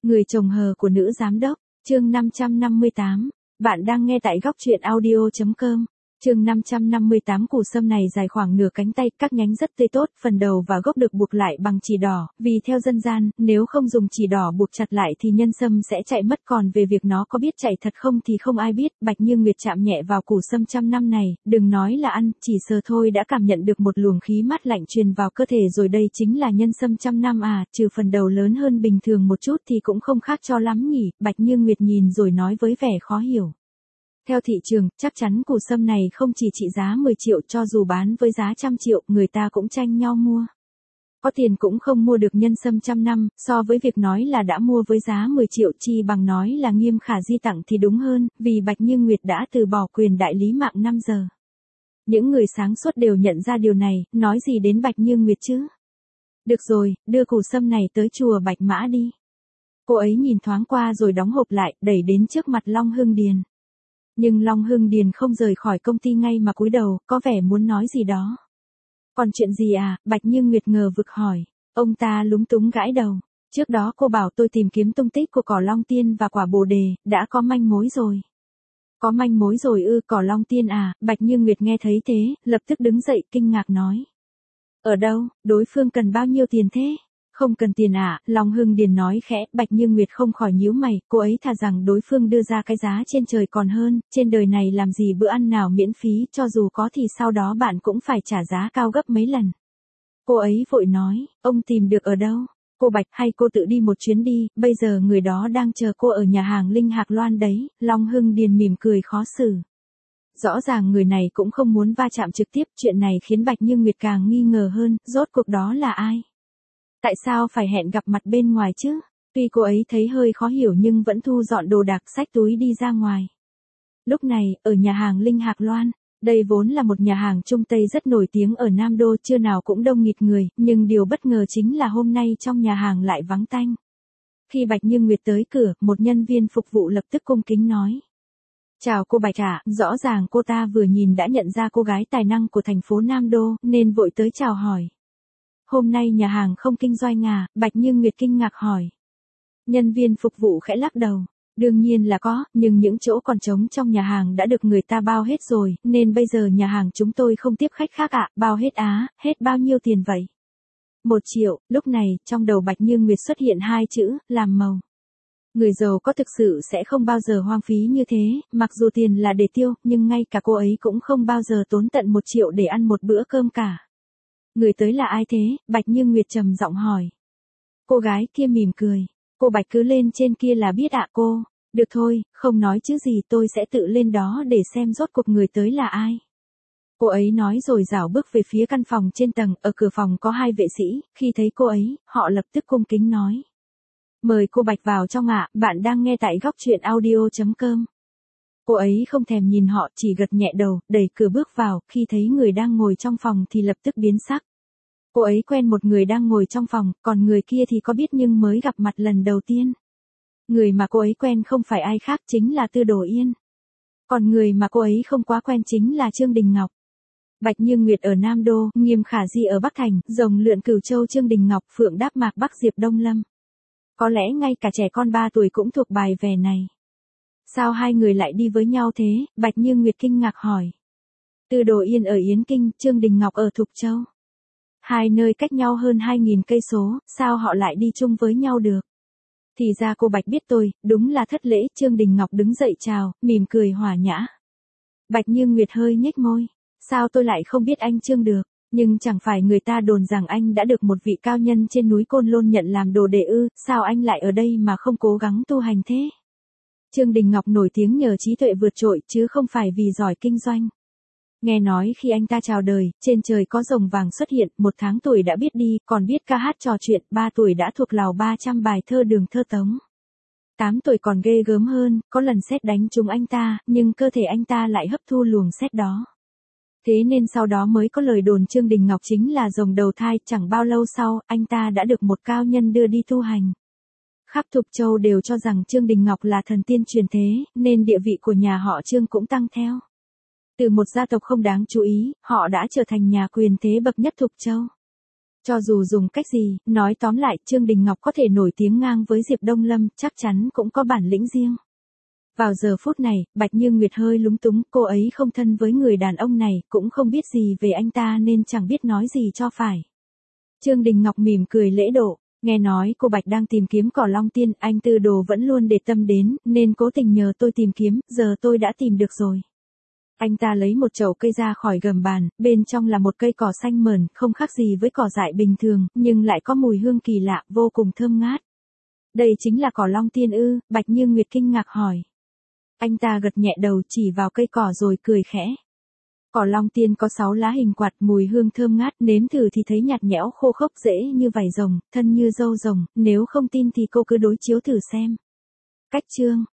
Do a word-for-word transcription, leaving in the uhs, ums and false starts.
Người chồng hờ của nữ giám đốc, chương năm trăm năm mươi tám. Bạn đang nghe tại góc truyện audio chấm com. Chương năm trăm năm mươi tám. Củ sâm này dài khoảng nửa cánh tay, các nhánh rất tươi tốt, phần đầu và gốc được buộc lại bằng chỉ đỏ, vì theo dân gian, nếu không dùng chỉ đỏ buộc chặt lại thì nhân sâm sẽ chạy mất, còn về việc nó có biết chạy thật không thì không ai biết. Bạch Như Nguyệt chạm nhẹ vào củ sâm trăm năm này, đừng nói là ăn, chỉ sờ thôi đã cảm nhận được một luồng khí mát lạnh truyền vào cơ thể rồi. Đây chính là nhân sâm trăm năm à, trừ phần đầu lớn hơn bình thường một chút thì cũng không khác cho lắm nhỉ. Bạch Như Nguyệt nhìn rồi nói với vẻ khó hiểu. Theo thị trường, chắc chắn củ sâm này không chỉ trị giá mười triệu, cho dù bán với giá trăm triệu, người ta cũng tranh nhau mua. Có tiền cũng không mua được nhân sâm trăm năm, so với việc nói là đã mua với giá mười triệu chi bằng nói là Nghiêm Khả Di tặng thì đúng hơn, vì Bạch Như Nguyệt đã từ bỏ quyền đại lý mạng năm giờ. Những người sáng suốt đều nhận ra điều này, nói gì đến Bạch Như Nguyệt chứ? Được rồi, đưa củ sâm này tới chùa Bạch Mã đi. Cô ấy nhìn thoáng qua rồi đóng hộp lại, đẩy đến trước mặt Long Hưng Điền. Nhưng Long Hưng Điền không rời khỏi công ty ngay mà cúi đầu, có vẻ muốn nói gì đó. Còn chuyện gì à? Bạch Như Nguyệt ngờ vực hỏi. Ông ta lúng túng gãi đầu. Trước đó cô bảo tôi tìm kiếm tung tích của cỏ Long Tiên và quả Bồ Đề, đã có manh mối rồi. Có manh mối rồi ư? Cỏ Long Tiên à? Bạch Như Nguyệt nghe thấy thế, lập tức đứng dậy kinh ngạc nói. Ở đâu? Đối phương cần bao nhiêu tiền thế? Không cần tiền à? Long Hưng Điền nói khẽ. Bạch Như Nguyệt không khỏi nhíu mày, cô ấy thà rằng đối phương đưa ra cái giá trên trời còn hơn, trên đời này làm gì bữa ăn nào miễn phí, cho dù có thì sau đó bạn cũng phải trả giá cao gấp mấy lần. Cô ấy vội nói, ông tìm được ở đâu? Cô Bạch, hay cô tự đi một chuyến đi, bây giờ người đó đang chờ cô ở nhà hàng Linh Hạc Loan đấy. Long Hưng Điền mỉm cười khó xử. Rõ ràng người này cũng không muốn va chạm trực tiếp, chuyện này khiến Bạch Như Nguyệt càng nghi ngờ hơn, rốt cuộc đó là ai? Tại sao phải hẹn gặp mặt bên ngoài chứ? Tuy cô ấy thấy hơi khó hiểu nhưng vẫn thu dọn đồ đạc xách túi đi ra ngoài. Lúc này, ở nhà hàng Linh Hạc Loan, đây vốn là một nhà hàng Trung Tây rất nổi tiếng ở Nam Đô, trưa nào cũng đông nghịt người, nhưng điều bất ngờ chính là hôm nay trong nhà hàng lại vắng tanh. Khi Bạch Như Nguyệt tới cửa, một nhân viên phục vụ lập tức cung kính nói. Chào cô Bạch ạ, rõ ràng cô ta vừa nhìn đã nhận ra cô gái tài năng của thành phố Nam Đô, nên vội tới chào hỏi. Hôm nay nhà hàng không kinh doanh à? Bạch Như Nguyệt kinh ngạc hỏi. Nhân viên phục vụ khẽ lắc đầu. Đương nhiên là có, nhưng những chỗ còn trống trong nhà hàng đã được người ta bao hết rồi, nên bây giờ nhà hàng chúng tôi không tiếp khách khác ạ. Bao hết á? Hết bao nhiêu tiền vậy? Một triệu. Lúc này, trong đầu Bạch Như Nguyệt xuất hiện hai chữ, làm màu. Người giàu có thực sự sẽ không bao giờ hoang phí như thế, mặc dù tiền là để tiêu, nhưng ngay cả cô ấy cũng không bao giờ tốn tận một triệu để ăn một bữa cơm cả. Người tới là ai thế? Bạch Như Nguyệt trầm giọng hỏi. Cô gái kia mỉm cười. Cô Bạch cứ lên trên kia là biết ạ cô. Được thôi, không nói chứ gì, tôi sẽ tự lên đó để xem rốt cuộc người tới là ai. Cô ấy nói rồi rảo bước về phía căn phòng trên tầng, ở cửa phòng có hai vệ sĩ, khi thấy cô ấy, họ lập tức cung kính nói. Mời cô Bạch vào trong ạ, bạn đang nghe tại góc truyện audio chấm com. Cô ấy không thèm nhìn họ, chỉ gật nhẹ đầu, đẩy cửa bước vào, khi thấy người đang ngồi trong phòng thì lập tức biến sắc. Cô ấy quen một người đang ngồi trong phòng, còn người kia thì có biết nhưng mới gặp mặt lần đầu tiên. Người mà cô ấy quen không phải ai khác, chính là Tư Đồ Yên. Còn người mà cô ấy không quá quen chính là Trương Đình Ngọc. Bạch Như Nguyệt ở Nam Đô, Nghiêm Khả Di ở Bắc Thành, Rồng Lượn Cửu Châu Trương Đình Ngọc, Phượng Đáp Mạc Bắc Diệp Đông Lâm. Có lẽ ngay cả trẻ con ba tuổi cũng thuộc bài về này. Sao hai người lại đi với nhau thế? Bạch Như Nguyệt kinh ngạc hỏi. Tư Đồ Yên ở Yến Kinh, Trương Đình Ngọc ở Thục Châu. Hai nơi cách nhau hơn hai nghìn cây số, sao họ lại đi chung với nhau được? Thì ra cô Bạch biết tôi, đúng là thất lễ. Trương Đình Ngọc đứng dậy chào, mỉm cười hòa nhã. Bạch Như Nguyệt hơi nhếch môi. Sao tôi lại không biết anh Trương được? Nhưng chẳng phải người ta đồn rằng anh đã được một vị cao nhân trên núi Côn Lôn nhận làm đồ đệ ư, sao anh lại ở đây mà không cố gắng tu hành thế? Trương Đình Ngọc nổi tiếng nhờ trí tuệ vượt trội chứ không phải vì giỏi kinh doanh. Nghe nói khi anh ta chào đời, trên trời có rồng vàng xuất hiện, một tháng tuổi đã biết đi, còn biết ca hát trò chuyện, ba tuổi đã thuộc lào ba trăm bài thơ đường thơ tống. Tám tuổi còn ghê gớm hơn, có lần sét đánh trúng anh ta, nhưng cơ thể anh ta lại hấp thu luồng sét đó. Thế nên sau đó mới có lời đồn Trương Đình Ngọc chính là rồng đầu thai, chẳng bao lâu sau, anh ta đã được một cao nhân đưa đi tu hành. Khắp Thục Châu đều cho rằng Trương Đình Ngọc là thần tiên truyền thế, nên địa vị của nhà họ Trương cũng tăng theo. Từ một gia tộc không đáng chú ý, họ đã trở thành nhà quyền thế bậc nhất Thục Châu. Cho dù dùng cách gì, nói tóm lại, Trương Đình Ngọc có thể nổi tiếng ngang với Diệp Đông Lâm, chắc chắn cũng có bản lĩnh riêng. Vào giờ phút này, Bạch Như Nguyệt hơi lúng túng, cô ấy không thân với người đàn ông này, cũng không biết gì về anh ta nên chẳng biết nói gì cho phải. Trương Đình Ngọc mỉm cười lễ độ, nghe nói cô Bạch đang tìm kiếm cỏ long tiên, anh Tư Đồ vẫn luôn để tâm đến, nên cố tình nhờ tôi tìm kiếm, giờ tôi đã tìm được rồi. Anh ta lấy một chậu cây ra khỏi gầm bàn, bên trong là một cây cỏ xanh mờn, không khác gì với cỏ dại bình thường, nhưng lại có mùi hương kỳ lạ, vô cùng thơm ngát. Đây chính là cỏ long tiên ư? Bạch Như Nguyệt kinh ngạc hỏi. Anh ta gật nhẹ đầu chỉ vào cây cỏ rồi cười khẽ. Cỏ long tiên có sáu lá hình quạt, mùi hương thơm ngát, nếm thử thì thấy nhạt nhẽo khô khốc, dễ như vảy rồng, thân như râu rồng, nếu không tin thì cô cứ đối chiếu thử xem. Cách chương